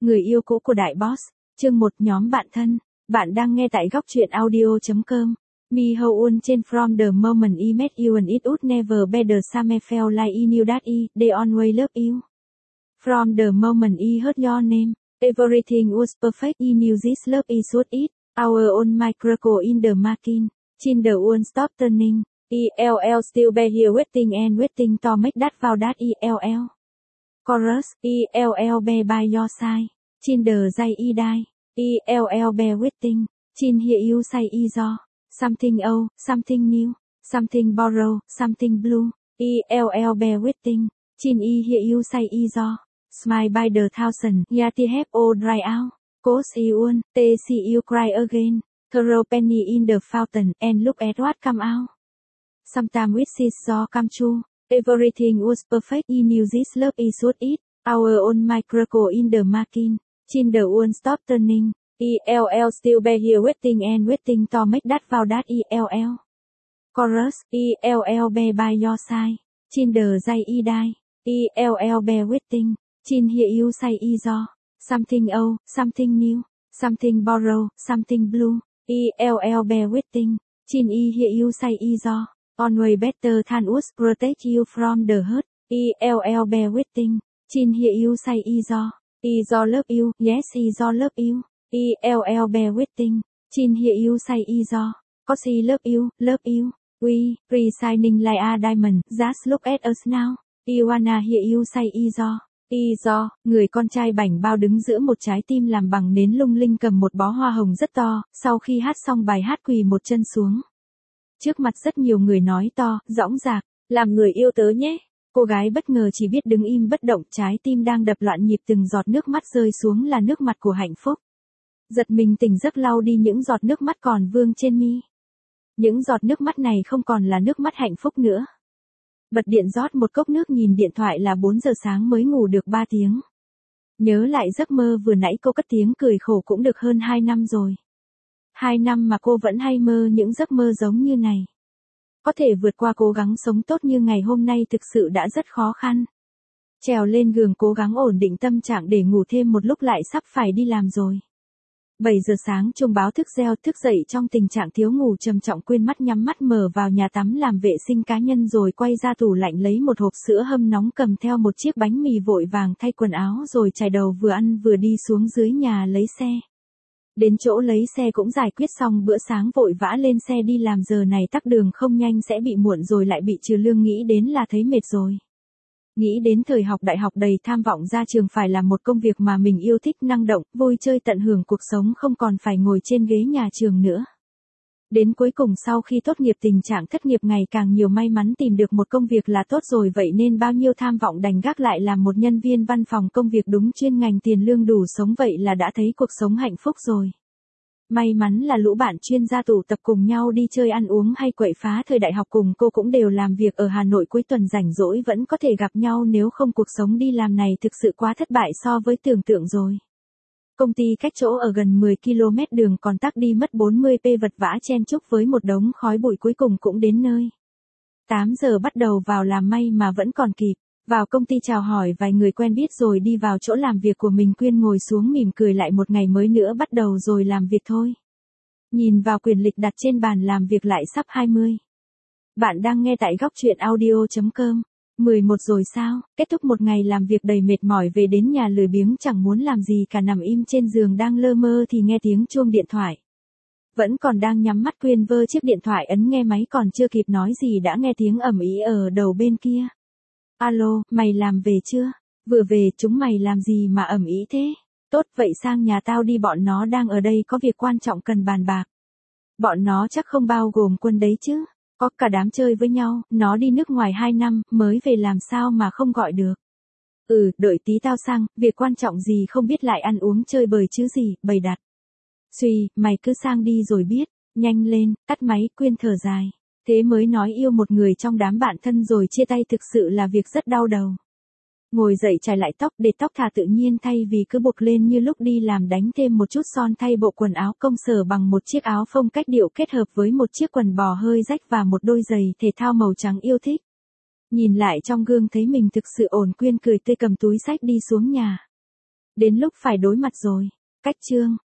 Người yêu cũ của đại boss, chương 1 nhóm bạn thân. Bạn đang nghe tại góc truyện audio.com. Me how un trên from the moment I met you and it would never be the same felt like I knew that they always love you. From the moment I heard your name, everything was perfect. I knew this love is what it. Our own microcle in the making. Chin the one stop turning. ELL still be here waiting and waiting to make that vow that ELL. Chorus, ELL be by your side. Chin the dây I die. ELL be waiting. Chin here you say iso. Something old, something new. Something borrow, something blue. ELL be waiting. Chin I here you say iso. Smile by the thousand. Yati have all dry out. Cause you te see you cry again. Throw penny in the fountain and look at what come out. Sometimes wishes so come true. Everything was perfect. I knew this love is what it. Our own microcle in the making. Chin the one stop turning. ELL still be here waiting and waiting to make that vow that ELL. Chorus, ELL be by your side. Chin the dây I die. ELL be waiting. Chin here you say iso. Something old, something new. Something borrow, something blue. ELL be waiting. Chin I here you say iso. Always better than us protect you from the hurt. ELL be waiting. Chin here you say iso. Iso love you, yes iso love you. ELL be waiting. Chin here you say iso. Cause he love you, love you. We, shining like a diamond, just look at us now. You wanna hear you say iso. Iso, người con trai bảnh bao đứng giữa một trái tim làm bằng nến lung linh cầm một bó hoa hồng rất to, sau khi hát xong bài hát quỳ một chân xuống. Trước mặt rất nhiều người nói to, dõng dạc, làm người yêu tớ nhé. Cô gái bất ngờ chỉ biết đứng im bất động, trái tim đang đập loạn nhịp, từng giọt nước mắt rơi xuống là nước mặt của hạnh phúc. Giật mình tỉnh giấc lau đi những giọt nước mắt còn vương trên mi. Những giọt nước mắt này không còn là nước mắt hạnh phúc nữa. Bật điện rót một cốc nước, nhìn điện thoại là 4 giờ sáng mới ngủ được 3 tiếng. Nhớ lại giấc mơ vừa nãy, cô cất tiếng cười khổ, cũng được hơn 2 năm rồi. 2 năm mà cô vẫn hay mơ những giấc mơ giống như này. Có thể vượt qua cố gắng sống tốt như ngày hôm nay thực sự đã rất khó khăn. Trèo lên giường cố gắng ổn định tâm trạng để ngủ thêm một lúc, lại sắp phải đi làm rồi. 7 giờ sáng chuông báo thức reo, thức dậy trong tình trạng thiếu ngủ trầm trọng, quên mắt nhắm mắt mở vào nhà tắm làm vệ sinh cá nhân rồi quay ra tủ lạnh lấy một hộp sữa hâm nóng, cầm theo một chiếc bánh mì, vội vàng thay quần áo rồi chải đầu, vừa ăn vừa đi xuống dưới nhà lấy xe. Đến chỗ lấy xe cũng giải quyết xong bữa sáng, vội vã lên xe đi làm, giờ này tắc đường không nhanh sẽ bị muộn rồi lại bị trừ lương, nghĩ đến là thấy mệt rồi. Nghĩ đến thời học đại học đầy tham vọng, ra trường phải làm một công việc mà mình yêu thích, năng động, vui chơi tận hưởng cuộc sống, không còn phải ngồi trên ghế nhà trường nữa. Đến cuối cùng sau khi tốt nghiệp tình trạng thất nghiệp ngày càng nhiều, may mắn tìm được một công việc là tốt rồi, vậy nên bao nhiêu tham vọng đành gác lại, làm một nhân viên văn phòng, công việc đúng chuyên ngành, tiền lương đủ sống, vậy là đã thấy cuộc sống hạnh phúc rồi. May mắn là lũ bạn chuyên gia tụ tập cùng nhau đi chơi ăn uống hay quậy phá, thời đại học cùng cô cũng đều làm việc ở Hà Nội, cuối tuần rảnh rỗi vẫn có thể gặp nhau, nếu không cuộc sống đi làm này thực sự quá thất bại so với tưởng tượng rồi. Công ty cách chỗ ở gần 10 km đường còn tắc đi mất 40p, vật vã chen chúc với một đống khói bụi, cuối cùng cũng đến nơi. 8 giờ bắt đầu vào làm, may mà vẫn còn kịp. Vào công ty chào hỏi vài người quen biết rồi đi vào chỗ làm việc của mình, Quyên ngồi xuống mỉm cười, lại một ngày mới nữa bắt đầu rồi, làm việc thôi. Nhìn vào quyển lịch đặt trên bàn làm việc lại sắp 20. Bạn đang nghe tại góc truyện audio.com. 11 rồi sao? Kết thúc một ngày làm việc đầy mệt mỏi, về đến nhà lười biếng chẳng muốn làm gì cả, nằm im trên giường đang lơ mơ thì nghe tiếng chuông điện thoại. Vẫn còn đang nhắm mắt, Quyên vơ chiếc điện thoại ấn nghe máy, còn chưa kịp nói gì đã nghe tiếng ầm ĩ ở đầu bên kia. Alo, mày làm về chưa? Vừa về, chúng mày làm gì mà ầm ĩ thế? Tốt, vậy sang nhà tao đi, bọn nó đang ở đây có việc quan trọng cần bàn bạc. Bọn nó chắc không bao gồm Quân đấy chứ? Có cả đám chơi với nhau, nó đi nước ngoài 2 năm, mới về làm sao mà không gọi được. Đợi tí tao sang, việc quan trọng gì không biết, lại ăn uống chơi bời chứ gì, bày đặt. Suy, mày cứ sang đi rồi biết, nhanh lên, tắt máy. Quyên thở dài. Thế mới nói yêu một người trong đám bạn thân rồi chia tay thực sự là việc rất đau đầu. Ngồi dậy chải lại tóc để tóc thả tự nhiên, thay vì cứ buộc lên như lúc đi làm, đánh thêm một chút son, thay bộ quần áo công sở bằng một chiếc áo phông cách điệu kết hợp với một chiếc quần bò hơi rách và một đôi giày thể thao màu trắng yêu thích. Nhìn lại trong gương thấy mình thực sự ổn, Quyên cười tươi cầm túi xách đi xuống nhà. Đến lúc phải đối mặt rồi. Cách chương